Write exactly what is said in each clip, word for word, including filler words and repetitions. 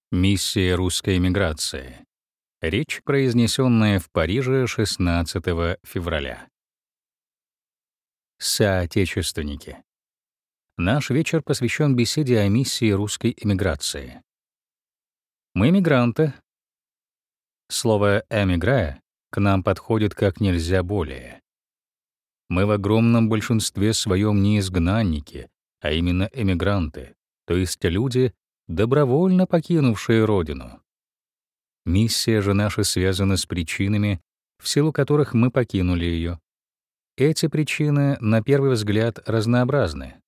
Миссия русской эмиграции. Речь, произнесенная в Париже шестнадцатого февраля. Соотечественники. Наш вечер посвящен беседе о миссии русской эмиграции. Мы эмигранты. Слово «эмигре» к нам подходит как нельзя более. Мы в огромном большинстве своем не изгнанники, а именно эмигранты, то есть люди, добровольно покинувшие родину. Миссия же наша связана с причинами, в силу которых мы покинули ее. Эти причины, на первый взгляд, разнообразны,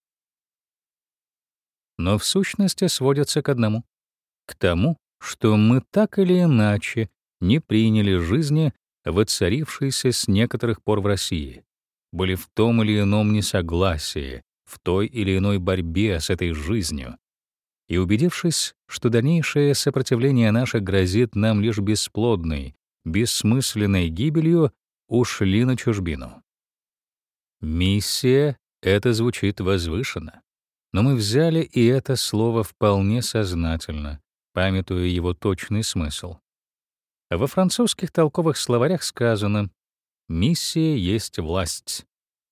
но в сущности сводятся к одному — к тому, что мы так или иначе не приняли жизни, воцарившейся с некоторых пор в России, были в том или ином несогласии, в той или иной борьбе с этой жизнью, и, убедившись, что дальнейшее сопротивление наше грозит нам лишь бесплодной, бессмысленной гибелью, ушли на чужбину. Миссия — это звучит возвышенно, но мы взяли и это слово вполне сознательно, памятуя его точный смысл. Во французских толковых словарях сказано: «Миссия есть власть».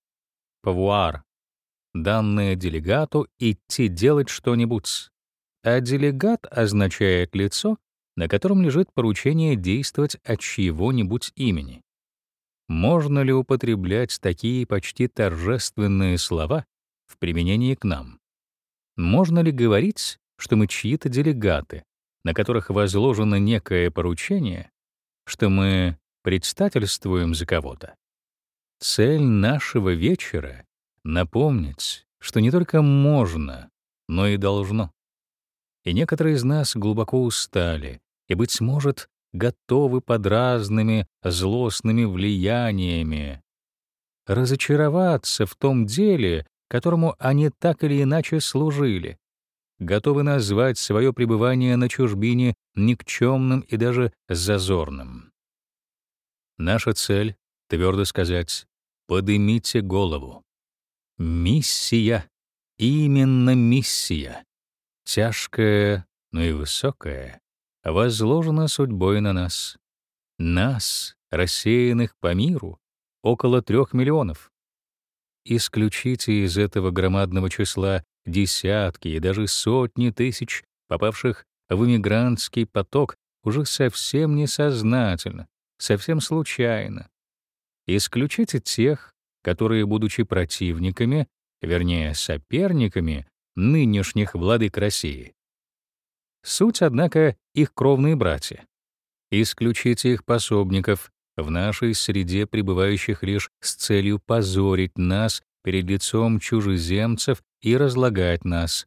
Pouvoir — данное делегату идти делать что-нибудь, а делегат означает лицо, на котором лежит поручение действовать от чьего-нибудь имени. Можно ли употреблять такие почти торжественные слова в применении к нам? Можно ли говорить, что мы чьи-то делегаты, на которых возложено некое поручение, что мы предстательствуем за кого-то? Цель нашего вечера — напомнить, что не только можно, но и должно. И некоторые из нас глубоко устали и, быть может, готовы под разными злостными влияниями разочароваться в том деле, которому они так или иначе служили, готовы назвать свое пребывание на чужбине никчемным и даже зазорным. Наша цель — твердо сказать: подымите голову. Миссия, именно миссия, тяжкая, но и высокая, возложена судьбой на нас. Нас, рассеянных по миру, около трех миллионов. Исключите из этого громадного числа десятки и даже сотни тысяч, попавших в эмигрантский поток уже совсем несознательно, совсем случайно. Исключите тех, которые, будучи противниками, вернее, соперниками нынешних владык России, суть, однако, их кровные братья. Исключите их пособников, в нашей среде пребывающих лишь с целью позорить нас перед лицом чужеземцев и разлагать нас.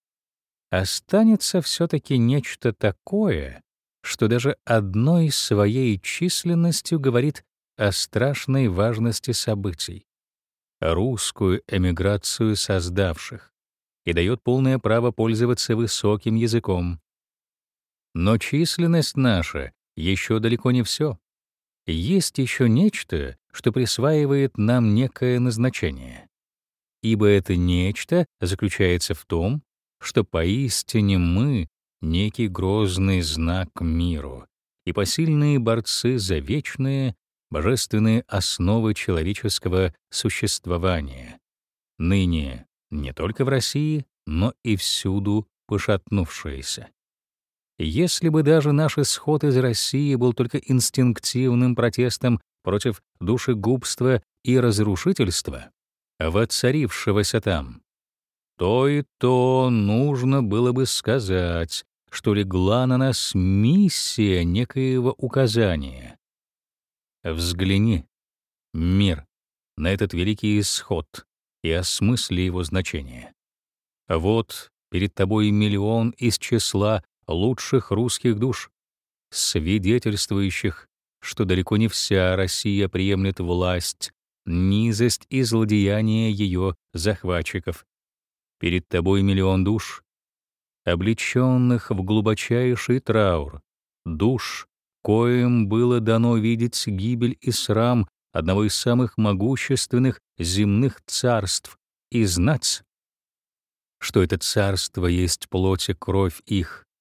Останется все-таки нечто такое, что даже одной своей численностью говорит о страшной важности событий, русскую эмиграцию создавших, и дает полное право пользоваться высоким языком. Но численность наша еще далеко не все. Есть еще нечто, что присваивает нам некое назначение. Ибо это нечто заключается в том, что поистине мы — некий грозный знак миру и посильные борцы за вечные, божественные основы человеческого существования, ныне не только в России, но и всюду пошатнувшиеся. Если бы даже наш исход из России был только инстинктивным протестом против душегубства и разрушительства, воцарившегося там, то и то нужно было бы сказать, что легла на нас миссия некоего указания. Взгляни, мир, на этот великий исход и осмысли его значение. Вот перед тобой миллион из числа лучших русских душ, свидетельствующих, что далеко не вся Россия приемлет власть, низость и злодеяние ее захватчиков. Перед тобой миллион душ, облеченных в глубочайший траур, душ, коим было дано видеть гибель и срам одного из самых могущественных земных царств, и знать, что это царство есть плоть и кровь их,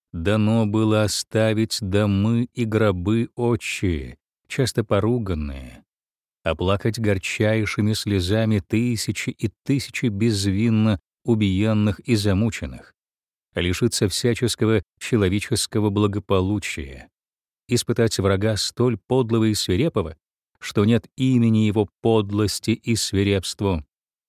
дано было оставить домы и гробы отчие, часто поруганные, оплакать горчайшими слезами тысячи и тысячи безвинно убиенных и замученных, лишиться всяческого человеческого благополучия, испытать врага столь подлого и свирепого, что нет имени его подлости и свирепству,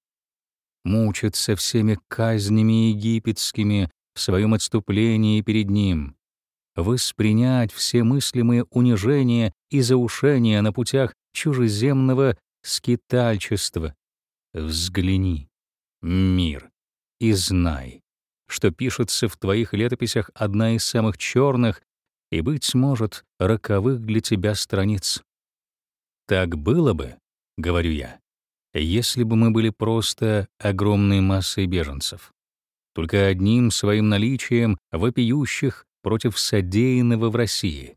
мучиться всеми казнями египетскими в своем отступлении перед ним, воспринять все мыслимые унижения и заушения на путях чужеземного скитальчества. Взгляни, мир, и знай, что пишется в твоих летописях одна из самых черных и, быть может, роковых для тебя страниц. Так было бы, говорю я, если бы мы были просто огромной массой беженцев, только одним своим наличием вопиющих против содеянного в России.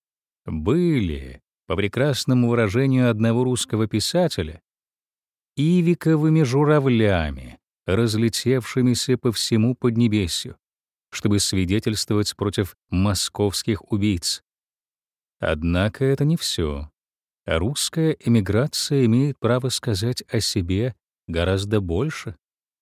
Были, по прекрасному выражению одного русского писателя, ивиковыми журавлями, разлетевшимися по всему Поднебесью, чтобы свидетельствовать против московских убийц. Однако это не все. Русская эмиграция имеет право сказать о себе гораздо больше.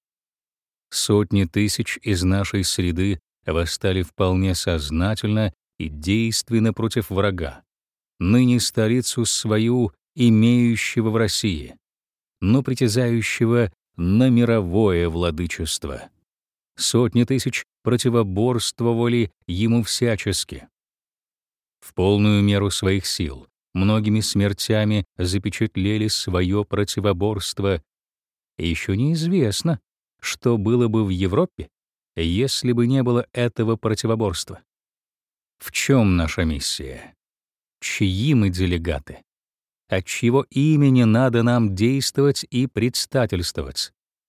Сотни тысяч из нашей среды восстали вполне сознательно и действенно против врага, ныне столицу свою имеющего в России, но притязающего на мировое владычество. Сотни тысяч противоборствовали ему всячески. В полную меру своих сил, многими смертями запечатлели свое противоборство. И еще неизвестно, что было бы в Европе, если бы не было этого противоборства. В чем наша миссия? Чьи мы делегаты? От чьего имени надо нам действовать и предстательствовать?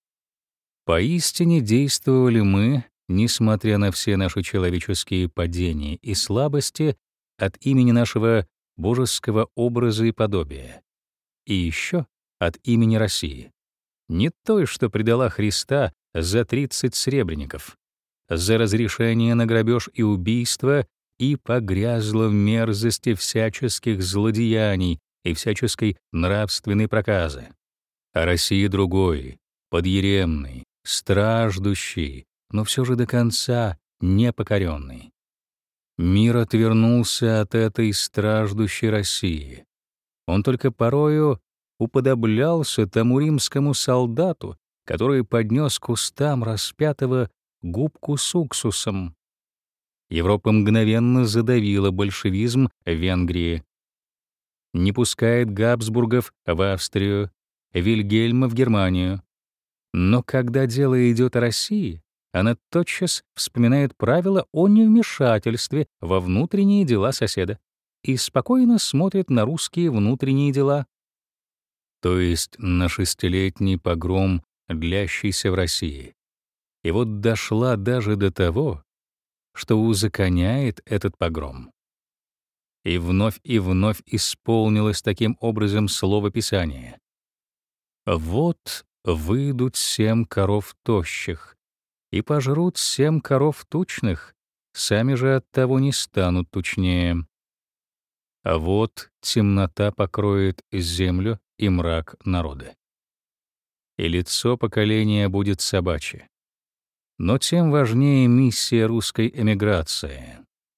Поистине действовали мы, несмотря на все наши человеческие падения и слабости, от имени нашего божеского образа и подобия, и еще от имени России, не той, что предала Христа за тридцать сребреников, за разрешение на грабеж и убийство и погрязла в мерзости всяческих злодеяний и всяческой нравственной проказы, а России другой, подъеремный, страждущий, но все же до конца непокоренный. Мир отвернулся от этой страждущей России. Он только порою уподоблялся тому римскому солдату, который поднес к устам распятого губку с уксусом. Европа мгновенно задавила большевизм в Венгрии, не пускает Габсбургов в Австрию, Вильгельма в Германию. Но когда дело идет о России, она тотчас вспоминает правила о невмешательстве во внутренние дела соседа и спокойно смотрит на русские внутренние дела. То есть на шестилетний погром, длящийся в России. И вот дошла даже до того, что узаконяет этот погром. И вновь и вновь исполнилось таким образом слово Писания. «Вот выйдут семь коров тощих, и пожрут семь коров тучных, сами же от того не станут тучнее. А вот темнота покроет землю и мрак народа. И лицо поколения будет собачье. Но тем важнее миссия русской эмиграции.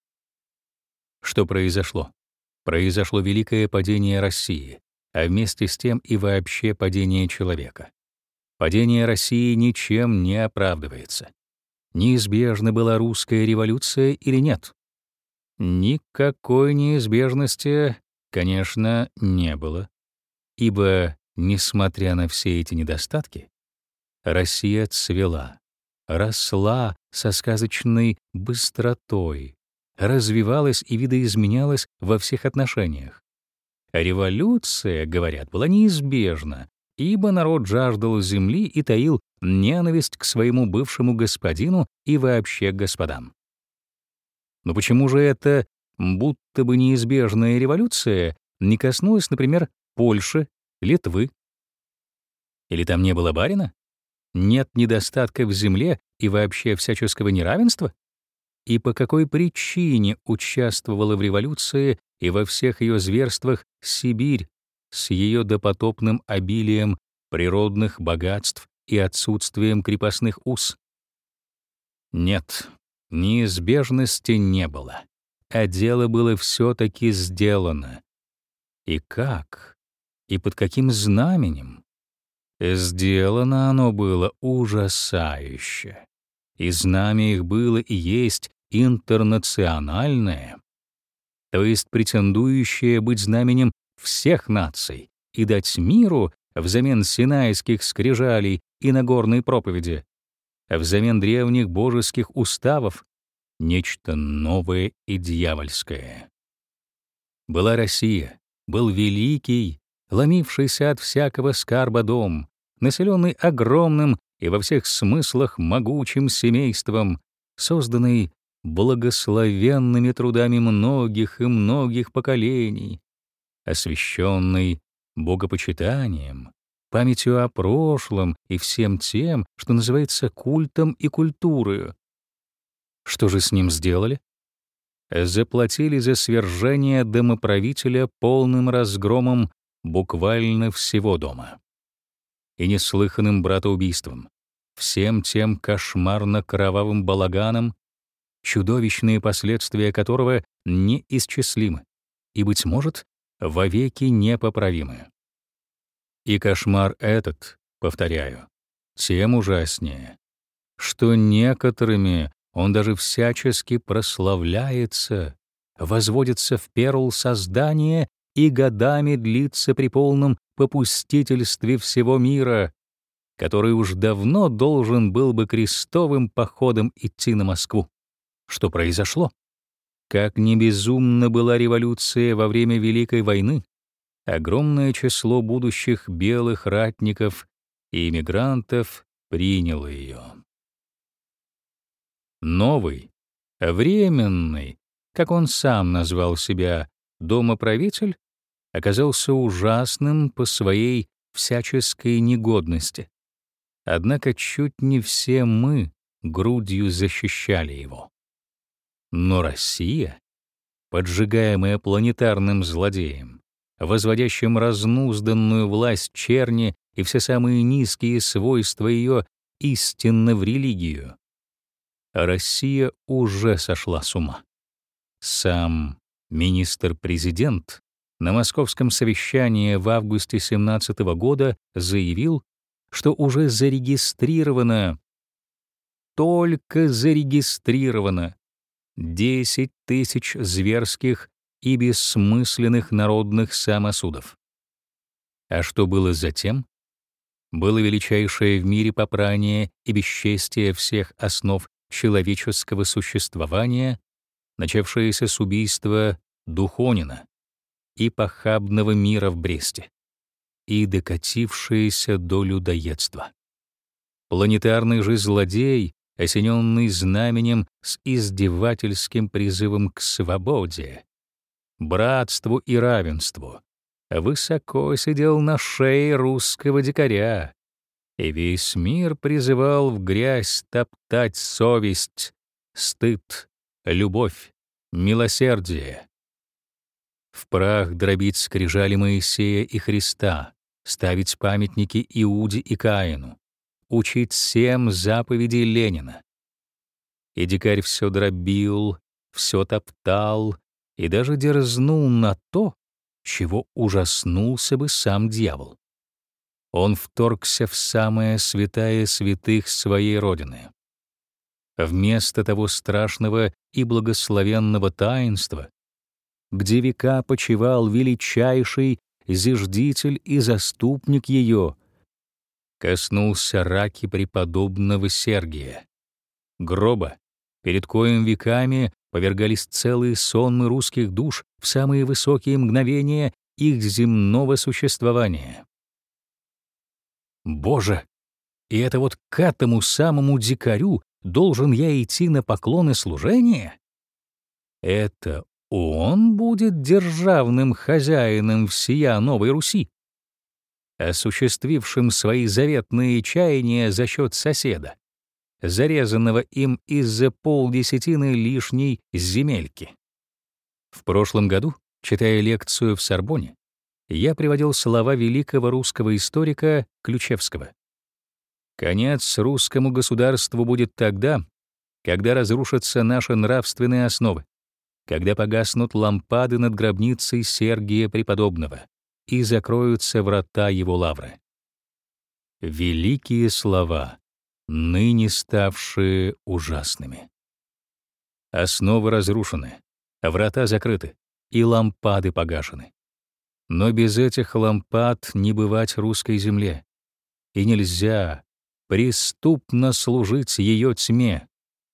Что произошло? Произошло великое падение России, а вместе с тем и вообще падение человека. Падение России ничем не оправдывается. Неизбежна была русская революция или нет? Никакой неизбежности, конечно, не было, ибо, несмотря на все эти недостатки, Россия цвела, росла со сказочной быстротой, развивалась и видоизменялась во всех отношениях. Революция, говорят, была неизбежна, ибо народ жаждал земли и таил ненависть к своему бывшему господину и вообще к господам. Но почему же эта будто бы неизбежная революция не коснулась, например, Польши, Литвы? Или там не было барина? Нет недостатка в земле и вообще всяческого неравенства? и по какой причине участвовала в революции и во всех ее зверствах Сибирь с ее допотопным обилием природных богатств и отсутствием крепостных уз? Нет, неизбежности не было, а дело было все-таки сделано. И как? И под каким знаменем? Сделано оно было ужасающе. И знамя их было и есть интернациональное, то есть претендующее быть знаменем всех наций и дать миру взамен синайских скрижалей и Нагорной проповеди, а взамен древних божеских уставов нечто новое и дьявольское. Была Россия, был великий, ломившийся от всякого скарба дом, населенный огромным и во всех смыслах могучим семейством, созданный благословенными трудами многих и многих поколений, освященный богопочитанием, памятью о прошлом и всем тем, что называется культом и культурой. Что же с ним сделали? Заплатили за свержение домоправителя полным разгромом буквально всего дома и неслыханным братоубийством, всем тем кошмарно-кровавым балаганом, чудовищные последствия которого неисчислимы и, быть может, вовеки непоправимы. И кошмар этот, повторяю, тем ужаснее, что некоторыми он даже всячески прославляется, возводится в перл создания и годами длится при полном попустительстве всего мира, который уж давно должен был бы крестовым походом идти на Москву. Что произошло? Как ни безумна была революция во время Великой войны, огромное число будущих белых ратников и эмигрантов приняло ее. Новый, временный, как он сам назвал себя, домоправитель, оказался ужасным по своей всяческой негодности. Однако чуть не все мы грудью защищали его. Но Россия, поджигаемая планетарным злодеем, возводящим разнузданную власть черни и все самые низкие свойства ее истинно в религию, Россия уже сошла с ума. Сам министр-президент на московском совещании в августе семнадцатого года заявил, что уже зарегистрировано, только зарегистрировано десять тысяч зверских и бессмысленных народных самосудов. А что было затем? Было величайшее в мире попрание и бесчестие всех основ человеческого существования, начавшееся с убийства Духонина и похабного мира в Бресте, и докатившееся до людоедства. Планетарный же злодей, осененный знаменем с издевательским призывом к свободе, братству и равенству, высоко сидел на шее русского дикаря, и весь мир призывал в грязь топтать совесть, стыд, любовь, милосердие. В прах дробить скрижали Моисея и Христа, ставить памятники Иуде и Каину, учить всем заповедей Ленина. И дикарь все дробил, все топтал и даже дерзнул на то, чего ужаснулся бы сам дьявол. Он вторгся в самое святая святых своей родины. Вместо того страшного и благословенного таинства, где века почивал величайший зиждитель и заступник ее, коснулся раки преподобного Сергия, гроба, перед коим веками повергались целые сонмы русских душ в самые высокие мгновения их земного существования. Боже, и это вот к этому самому дикарю должен я идти на поклоны служения? Это он будет державным хозяином всея Новой Руси, осуществившим свои заветные чаяния за счет соседа, зарезанного им из-за полдесятины лишней земельки. В прошлом году, читая лекцию в Сорбонне, я приводил слова великого русского историка Ключевского. «Конец русскому государству будет тогда, когда разрушатся наши нравственные основы, когда погаснут лампады над гробницей Сергия Преподобного и закроются врата его лавры». Великие слова, ныне ставшие ужасными. Основы разрушены, врата закрыты, и лампады погашены. Но без этих лампад не бывать русской земле, и нельзя преступно служить ее тьме.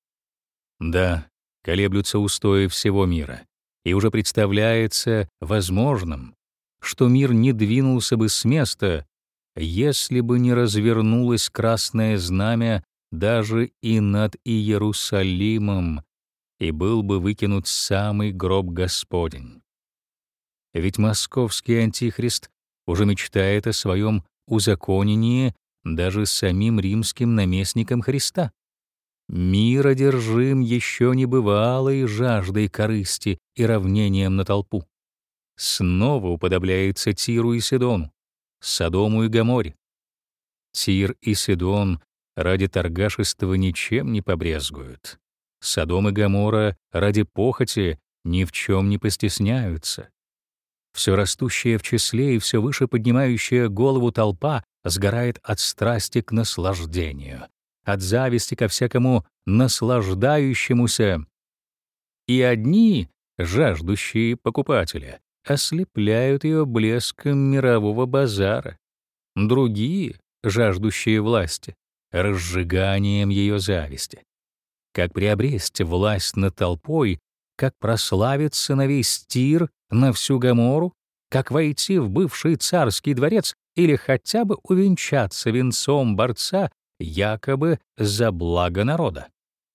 Да, колеблются устои всего мира, и уже представляется возможным, что мир не двинулся бы с места, если бы не развернулось красное знамя даже и над Иерусалимом, и был бы выкинут самый гроб Господень. Ведь московский антихрист уже мечтает о своем узаконении даже самим римским наместником Христа. Мир одержим еще небывалой жаждой корысти и равнением на толпу. Снова уподобляется Тиру и Сидону, Содому и Гоморе. Тир и Сидон ради торгашества ничем не побрезгуют. Содом и Гоморра ради похоти ни в чем не постесняются. Все растущая в числе и все выше поднимающая голову толпа сгорает от страсти к наслаждению, от зависти ко всякому наслаждающемуся. И одни, жаждущие покупатели, ослепляют ее блеском мирового базара, другие, жаждущие власти, разжиганием ее зависти. Как приобрести власть над толпой, как прославиться на весь Тир, на всю Гоморру, как войти в бывший царский дворец или хотя бы увенчаться венцом борца якобы за благо народа.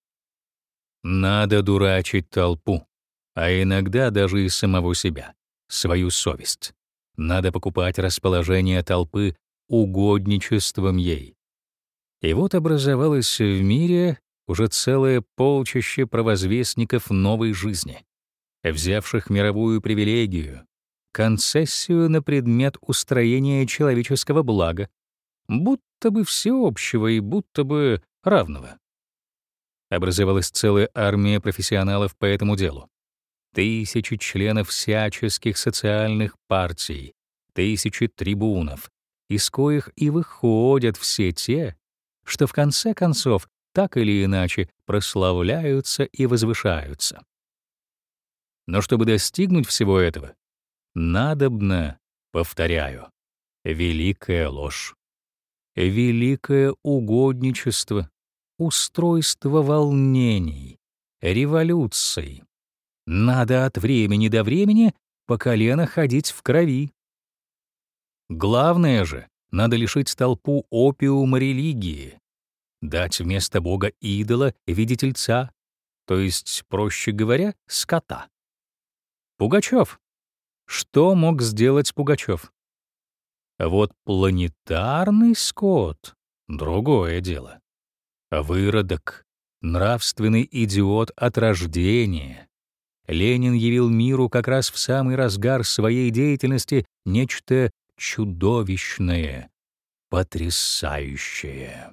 Надо дурачить толпу, а иногда даже и самого себя, свою совесть. Надо покупать расположение толпы угодничеством ей. И вот образовалось в мире уже целое полчище провозвестников новой жизни, взявших мировую привилегию, концессию на предмет устроения человеческого блага, будто бы всеобщего и будто бы равного. Образовалась целая армия профессионалов по этому делу. Тысячи членов всяческих социальных партий, тысячи трибунов, из коих и выходят все те, что в конце концов так или иначе прославляются и возвышаются. Но чтобы достигнуть всего этого, надобно, повторяю, великая ложь, великое угодничество, устройство волнений, революций. Надо от времени до времени по колено ходить в крови. Главное же, надо лишить толпу опиума религии, дать вместо Бога идола в виде тельца, то есть, проще говоря, скота. Пугачев. Что мог сделать Пугачев? Вот планетарный скот — другое дело. Выродок, нравственный идиот от рождения. Ленин явил миру как раз в самый разгар своей деятельности нечто чудовищное, потрясающее.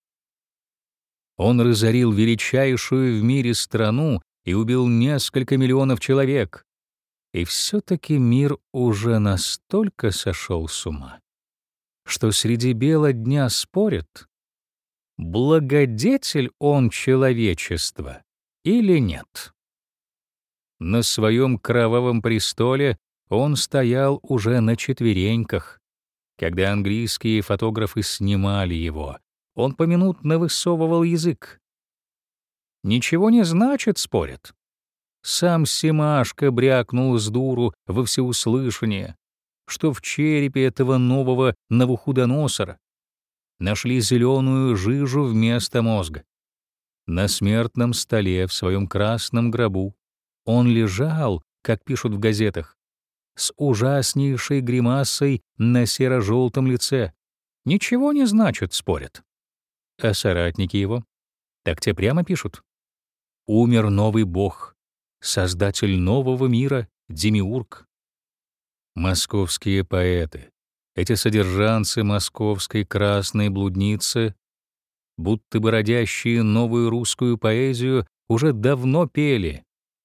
Он разорил величайшую в мире страну и убил несколько миллионов человек. И все-таки мир уже настолько сошел с ума, что среди бела дня спорят, благодетель он человечества или нет. На своем кровавом престоле он стоял уже на четвереньках. Когда английские фотографы снимали его, он поминутно высовывал язык. Ничего не значит, спорят. Сам Семашко брякнул с дуру во всеуслышание, что в черепе этого нового Навуходоносора нашли зеленую жижу вместо мозга. На смертном столе в своем красном гробу он лежал, как пишут в газетах, с ужаснейшей гримасой на серо-желтом лице. Ничего не значит, спорят. А соратники его? Так те прямо пишут. Умер новый бог, создатель нового мира, демиург. Московские поэты, эти содержанцы московской красной блудницы, будто бы родящие новую русскую поэзию, уже давно пели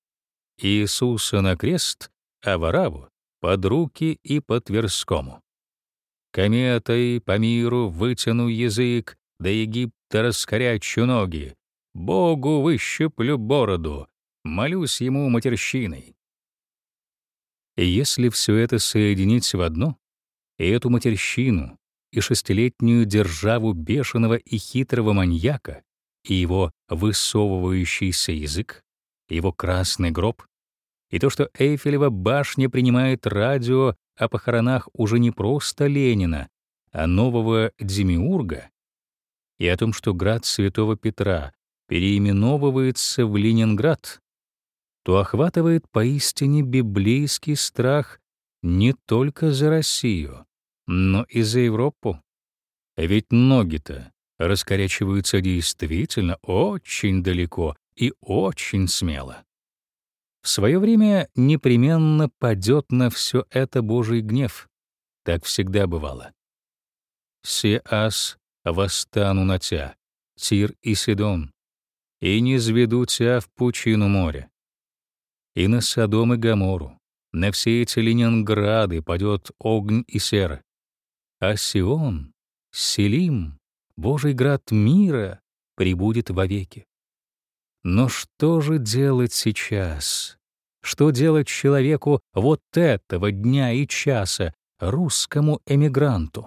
Иисуса на крест, а Вараву под руки и по Тверскому. Кометой по миру вытяну язык, до Египта раскорячу ноги, Богу выщеплю бороду, молюсь ему матерщиной. И если все это соединить в одно, и эту матерщину, и шестилетнюю державу бешеного и хитрого маньяка, и его высовывающийся язык, его красный гроб, и то, что Эйфелева башня принимает радио о похоронах уже не просто Ленина, а нового демиурга, и о том, что град Святого Петра переименовывается в Ленинград, то охватывает поистине библейский страх не только за Россию, но и за Европу. Ведь ноги-то раскорячиваются действительно очень далеко и очень смело. В свое время непременно падет на все это Божий гнев. Так всегда бывало. «Се аз восстану на тя, Тир и Сидон, и низведу тя в пучину моря. И на Содом и Гоморру, на все эти Ленинграды падет огонь и сера. А Сион, Селим, Божий град мира, пребудет вовеки». Но что же делать сейчас? Что делать человеку вот этого дня и часа, русскому эмигранту?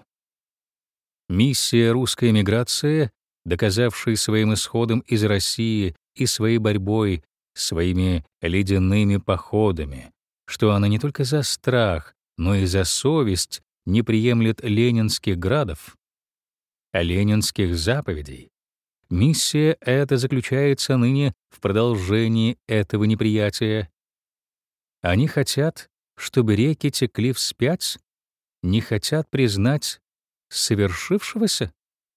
Миссия русской эмиграции, доказавшей своим исходом из России и своей борьбой, своими ледяными походами, что она не только за страх, но и за совесть не приемлет ленинских градов, а ленинских заповедей. Миссия эта заключается ныне в продолжении этого неприятия. Они хотят, чтобы реки текли вспять, не хотят признать совершившегося?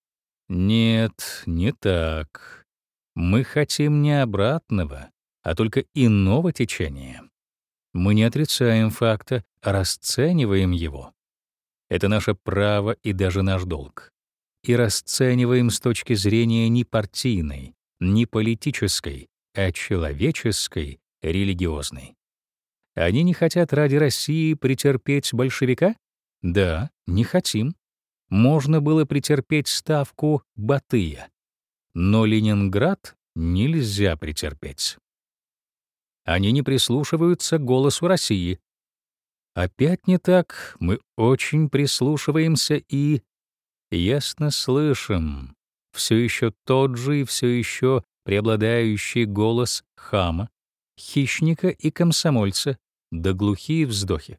Нет, не так. Мы хотим не обратного, а только иного течения. Мы не отрицаем факта, а расцениваем его. Это наше право и даже наш долг. И расцениваем с точки зрения не партийной, не политической, а человеческой, религиозной. Они не хотят ради России претерпеть большевика? Да, не хотим. Можно было претерпеть ставку Батыя. Но Ленинград нельзя претерпеть. Они не прислушиваются к голосу России. Опять не так, мы очень прислушиваемся и ясно слышим все еще тот же и все еще преобладающий голос хама, хищника и комсомольца, да глухие вздохи.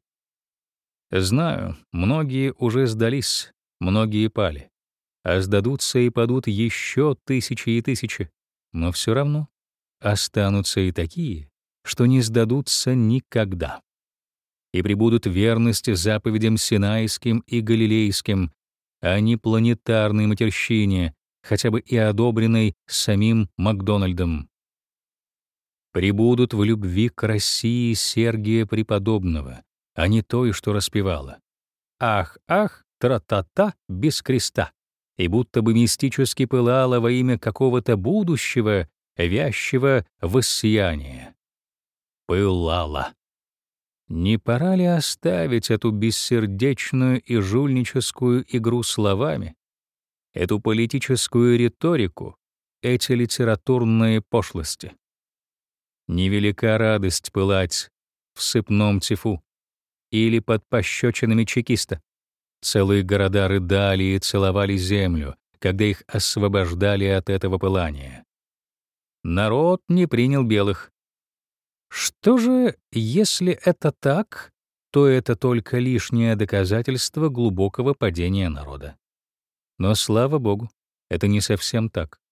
Знаю, многие уже сдались, многие пали, а сдадутся и падут еще тысячи и тысячи, но все равно останутся и такие, что не сдадутся никогда и пребудут в верности заповедям Синайским и Галилейским, а не планетарной матерщине, хотя бы и одобренной самим Макдональдом. Пребудут в любви к России Сергия Преподобного, а не той, что распевала. Ах, ах, тра-та-та, без креста, и будто бы мистически пылала во имя какого-то будущего, вящего воссияния. Пылала. Не пора ли оставить эту бессердечную и жульническую игру словами, эту политическую риторику, эти литературные пошлости? Невелика радость пылать в сыпном тифу или под пощечинами чекиста. Целые города рыдали и целовали землю, когда их освобождали от этого пылания. Народ не принял белых. Что же, если это так, то это только лишнее доказательство глубокого падения народа. Но, слава богу, это не совсем так.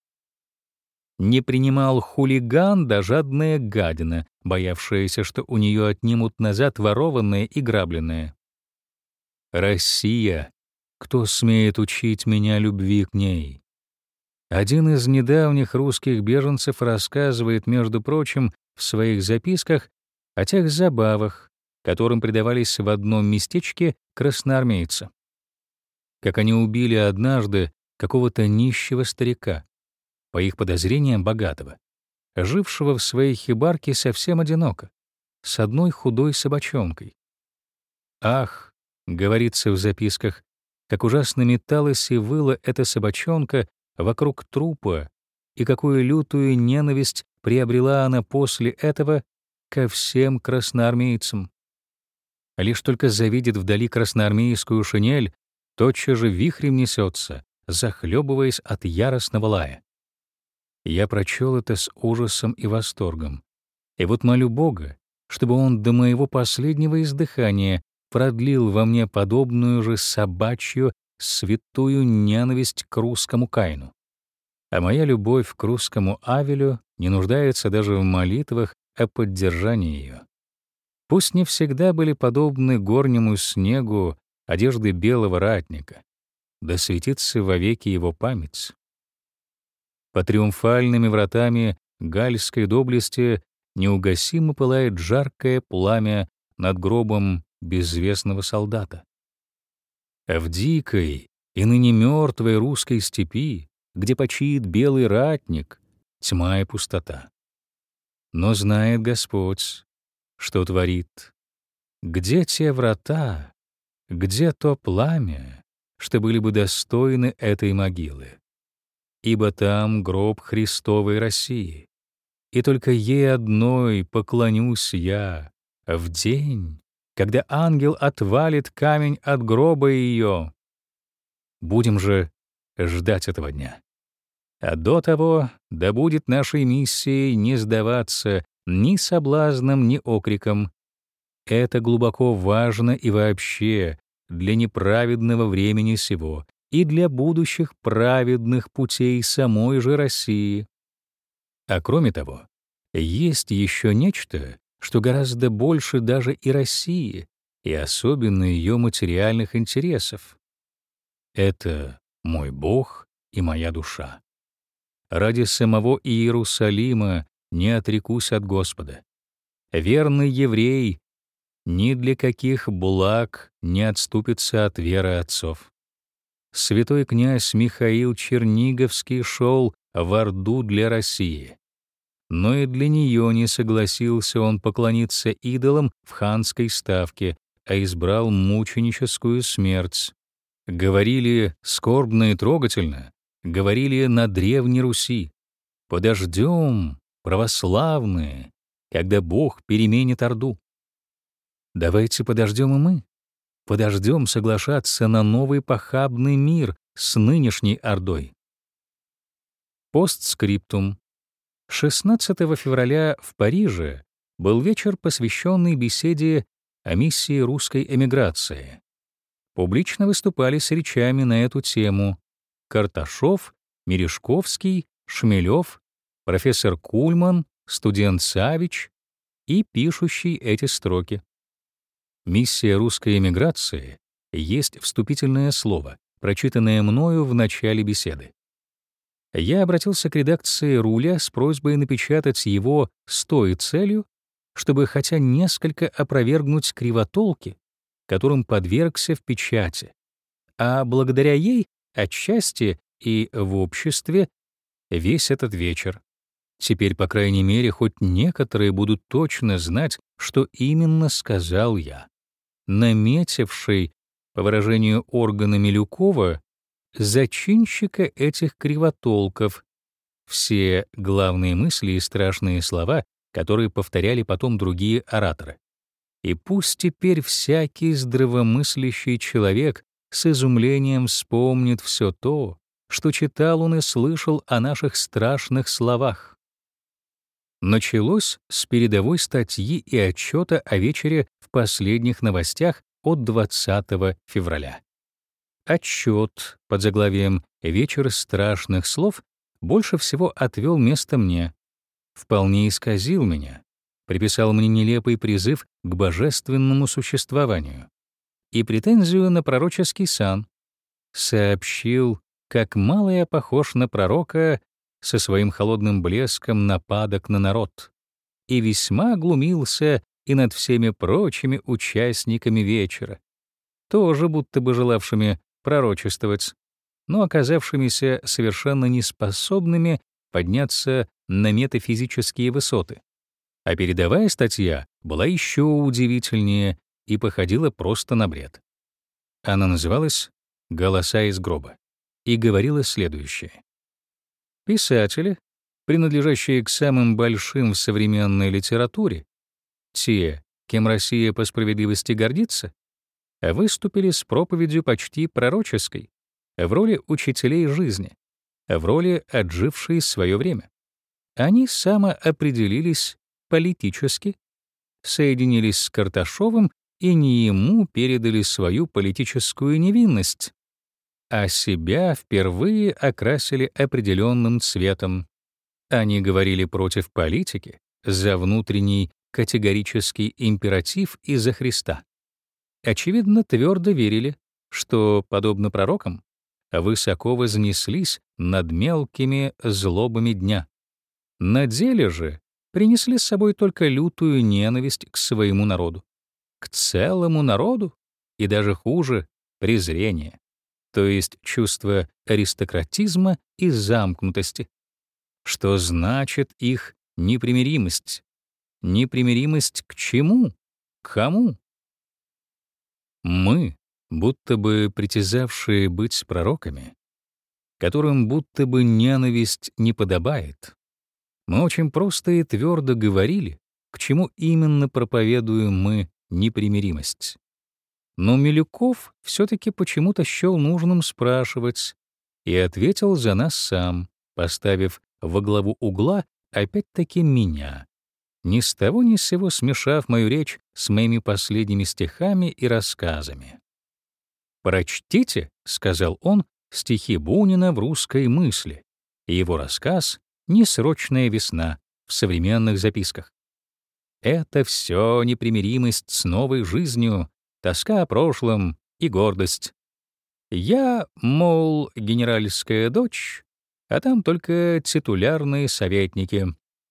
Не принимал хулиган да жадная гадина, боявшаяся, что у нее отнимут назад ворованное и грабленное. Россия, кто смеет учить меня любви к ней? Один из недавних русских беженцев рассказывает, между прочим, в своих записках о тех забавах, которым предавались в одном местечке красноармейцы. Как они убили однажды какого-то нищего старика, по их подозрениям богатого, жившего в своей хибарке совсем одиноко, с одной худой собачонкой. «Ах», — говорится в записках, как ужасно металась и выла эта собачонка вокруг трупа, и какую лютую ненависть приобрела она после этого ко всем красноармейцам. Лишь только завидит вдали красноармейскую шинель, тотчас же вихрем несется, захлебываясь от яростного лая. Я прочел это с ужасом и восторгом. И вот молю Бога, чтобы Он до моего последнего издыхания продлил во мне подобную же собачью, святую ненависть к русскому Каину. А моя любовь к русскому Авелю не нуждается даже в молитвах о поддержании ее. Пусть не всегда были подобны горнему снегу одежды белого ратника, да светится вовеки его память. По триумфальными вратами гальской доблести неугасимо пылает жаркое пламя над гробом безвестного солдата. А в дикой и ныне мертвой русской степи, где почиет белый ратник, тьма и пустота. Но знает Господь, что творит. Где те врата, где то пламя, что были бы достойны этой могилы? Ибо там гроб Христовой России, и только ей одной поклонюсь я в день, когда ангел отвалит камень от гроба ее. Будем же ждать этого дня. А до того да будет нашей миссией не сдаваться ни соблазнам, ни окрикам. Это глубоко важно и вообще для неправедного времени сего и для будущих праведных путей самой же России. А кроме того, есть еще нечто, что гораздо больше даже и России, и особенно ее материальных интересов. Это мой Бог и моя душа. Ради самого Иерусалима не отрекусь от Господа. Верный еврей ни для каких благ не отступится от веры отцов. Святой князь Михаил Черниговский шел в Орду для России, но и для нее не согласился он поклониться идолам в ханской ставке, а избрал мученическую смерть. Говорили скорбно и трогательно, говорили на Древней Руси: «Подождем, православные, когда Бог переменит Орду». Давайте подождем и мы. Подождем соглашаться на новый похабный мир с нынешней Ордой. Постскриптум. шестнадцатого февраля в Париже был вечер, посвященный беседе о миссии русской эмиграции. Публично выступали с речами на эту тему Карташов, Мережковский, Шмелев, профессор Кульман, студент Савич и пишущий эти строки. Миссия русской эмиграции есть вступительное слово, прочитанное мною в начале беседы. Я обратился к редакции «Руля» с просьбой напечатать его с той целью, чтобы хотя несколько опровергнуть кривотолки, которым подвергся в печати, а благодаря ей отчасти и в обществе весь этот вечер. Теперь, по крайней мере, хоть некоторые будут точно знать, что именно сказал я, наметивший, по выражению органа Милюкова, зачинщика этих кривотолков, все главные мысли и страшные слова, которые повторяли потом другие ораторы. И пусть теперь всякий здравомыслящий человек с изумлением вспомнит все то, что читал он и слышал о наших страшных словах. Началось с передовой статьи и отчета о вечере в последних новостях от двадцатого февраля. Отчет под заглавием «Вечер страшных слов» больше всего отвел место мне, вполне исказил меня, приписал мне нелепый призыв к божественному существованию и претензию на пророческий сан, сообщил как мало я похож на пророка со своим холодным блеском нападок на народ, и весьма глумился и над всеми прочими участниками вечера, тоже будто бы желавшими пророчествовать, но оказавшимися совершенно неспособными подняться на метафизические высоты. А передовая статья была еще удивительнее и походила просто на бред. Она называлась «Голоса из гроба» и говорила следующее. Писатели, принадлежащие к самым большим в современной литературе, те, кем Россия по справедливости гордится, выступили с проповедью почти пророческой, в роли учителей жизни, в роли отжившей свое время. Они самоопределились политически, соединились с Карташовым и не ему передали свою политическую невинность, а себя впервые окрасили определенным цветом. Они говорили против политики за внутренний категорический императив и за Христа. Очевидно, твердо верили, что, подобно пророкам, высоко вознеслись над мелкими злобами дня. На деле же принесли с собой только лютую ненависть к своему народу, к целому народу и даже хуже — презрение, то есть чувство аристократизма и замкнутости. Что значит их непримиримость? Непримиримость к чему? К кому? Мы, будто бы притязавшие быть пророками, которым будто бы ненависть не подобает, мы очень просто и твердо говорили, к чему именно проповедуем мы непримиримость. Но Милюков все-таки почему-то счел нужным спрашивать и ответил за нас сам, поставив во главу угла опять-таки меня, ни с того ни с сего смешав мою речь с моими последними стихами и рассказами. «Прочтите», — сказал он, — «стихи Бунина в «Русской мысли» и его рассказ «Несрочная весна» в современных записках. Это все непримиримость с новой жизнью, тоска о прошлом и гордость. Я, мол, генеральская дочь, а там только титулярные советники.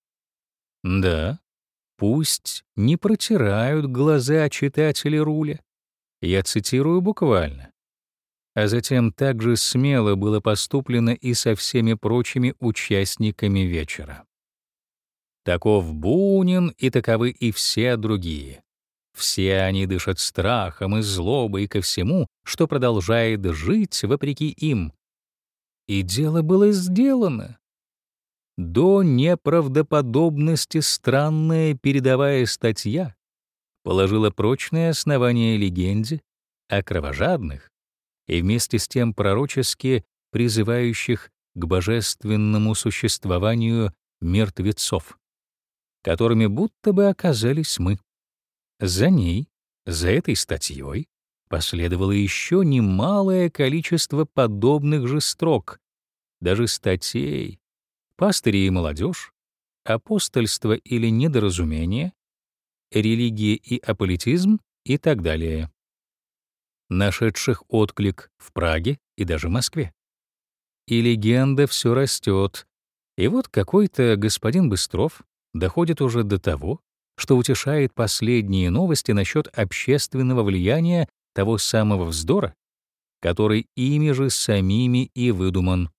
Да, пусть не протирают глаза читатели Руля. Я цитирую буквально. А затем также смело было поступлено и со всеми прочими участниками вечера. Таков Бунин, и таковы и все другие. Все они дышат страхом и злобой ко всему, что продолжает жить вопреки им. И дело было сделано. До неправдоподобности странная передовая статья положила прочное основание легенде о кровожадных и вместе с тем пророчески призывающих к божественному существованию мертвецов, которыми будто бы оказались мы. За ней, за этой статьей, последовало еще немалое количество подобных же строк, даже статей, пастыри и молодежь, апостольство или недоразумение, религия и аполитизм и так далее, нашедших отклик в Праге и даже Москве. И легенда все растет, и вот какой-то господин Быстров доходит уже до того, что утешает последние новости насчет общественного влияния того самого вздора, который ими же самими и выдуман.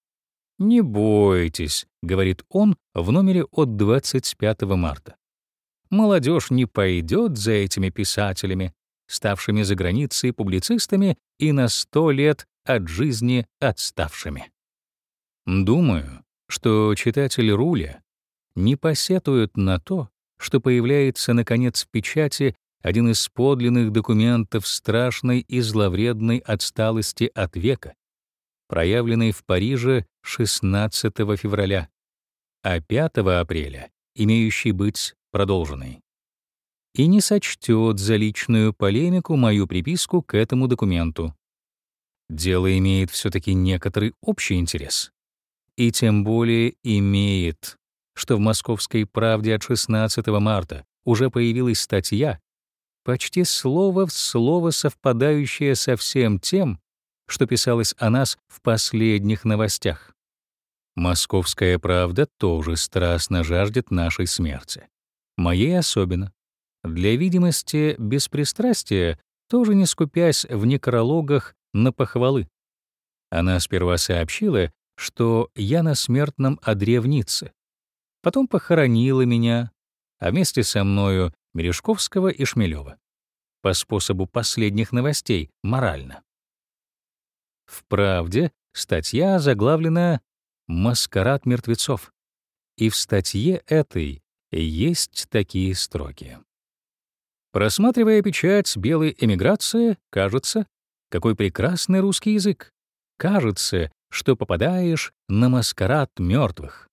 «Не бойтесь», — говорит он в номере от двадцать пятого марта. «Молодежь не пойдет за этими писателями, ставшими за границей публицистами и на сто лет от жизни отставшими». Думаю, что читатели Руля не посетуют на то, что появляется, наконец, в печати один из подлинных документов страшной и зловредной отсталости от века, проявленный в Париже шестнадцатого февраля, а пятого апреля имеющий быть продолженный. И не сочтет за личную полемику мою приписку к этому документу. Дело имеет все-таки некоторый общий интерес. И тем более имеет, что в «Московской правде» от шестнадцатого марта уже появилась статья, почти слово в слово совпадающая со всем тем, что писалось о нас в последних новостях. Московская правда тоже страстно жаждет нашей смерти. Моей особенно. Для видимости беспристрастия, тоже не скупясь в некрологах на похвалы. Она сперва сообщила, что я на смертном одре в Ницце. Потом похоронила меня, а вместе со мною Мережковского и Шмелева. По способу последних новостей, морально. В «Правде» статья заглавлена «Маскарад мертвецов». И в статье этой есть такие строки. Просматривая печать белой эмиграции, кажется, какой прекрасный русский язык. Кажется, что попадаешь на маскарад мертвых.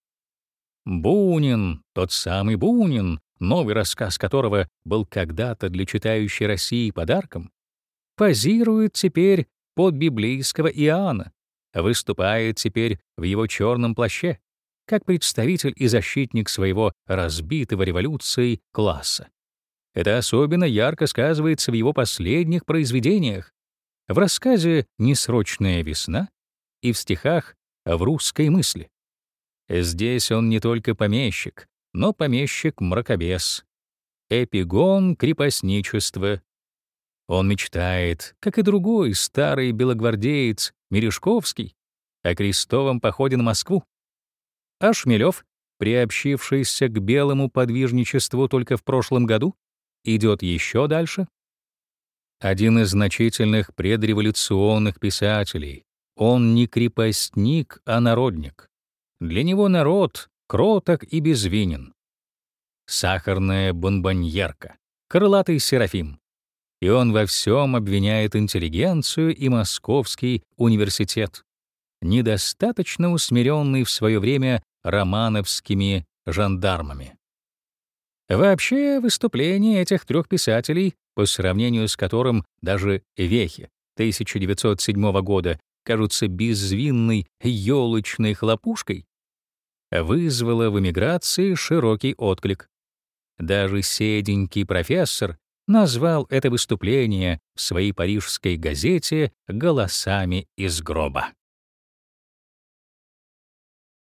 Бунин, тот самый Бунин, новый рассказ которого был когда-то для читающей России подарком, позирует теперь под библейского Иоанна, выступает теперь в его черном плаще, как представитель и защитник своего разбитого революцией класса. Это особенно ярко сказывается в его последних произведениях, в рассказе «Несрочная весна» и в стихах «В русской мысли». Здесь он не только помещик, но помещик-мракобес, эпигон крепостничества. Он мечтает, как и другой старый белогвардеец Мережковский, о крестовом походе на Москву. А Шмелев, приобщившийся к белому подвижничеству только в прошлом году, идет еще дальше. Один из значительных предреволюционных писателей. Он не крепостник, а народник. Для него народ кроток и безвинен. Сахарная бонбоньерка, крылатый Серафим. И он во всем обвиняет интеллигенцию и Московский университет, недостаточно усмиренный в свое время романовскими жандармами. Вообще, выступления этих трех писателей, по сравнению с которым даже вехи тысяча девятьсот седьмого года кажутся безвинной ёлочной хлопушкой, вызвало в эмиграции широкий отклик. Даже седенький профессор назвал это выступление в своей парижской газете «Голосами из гроба».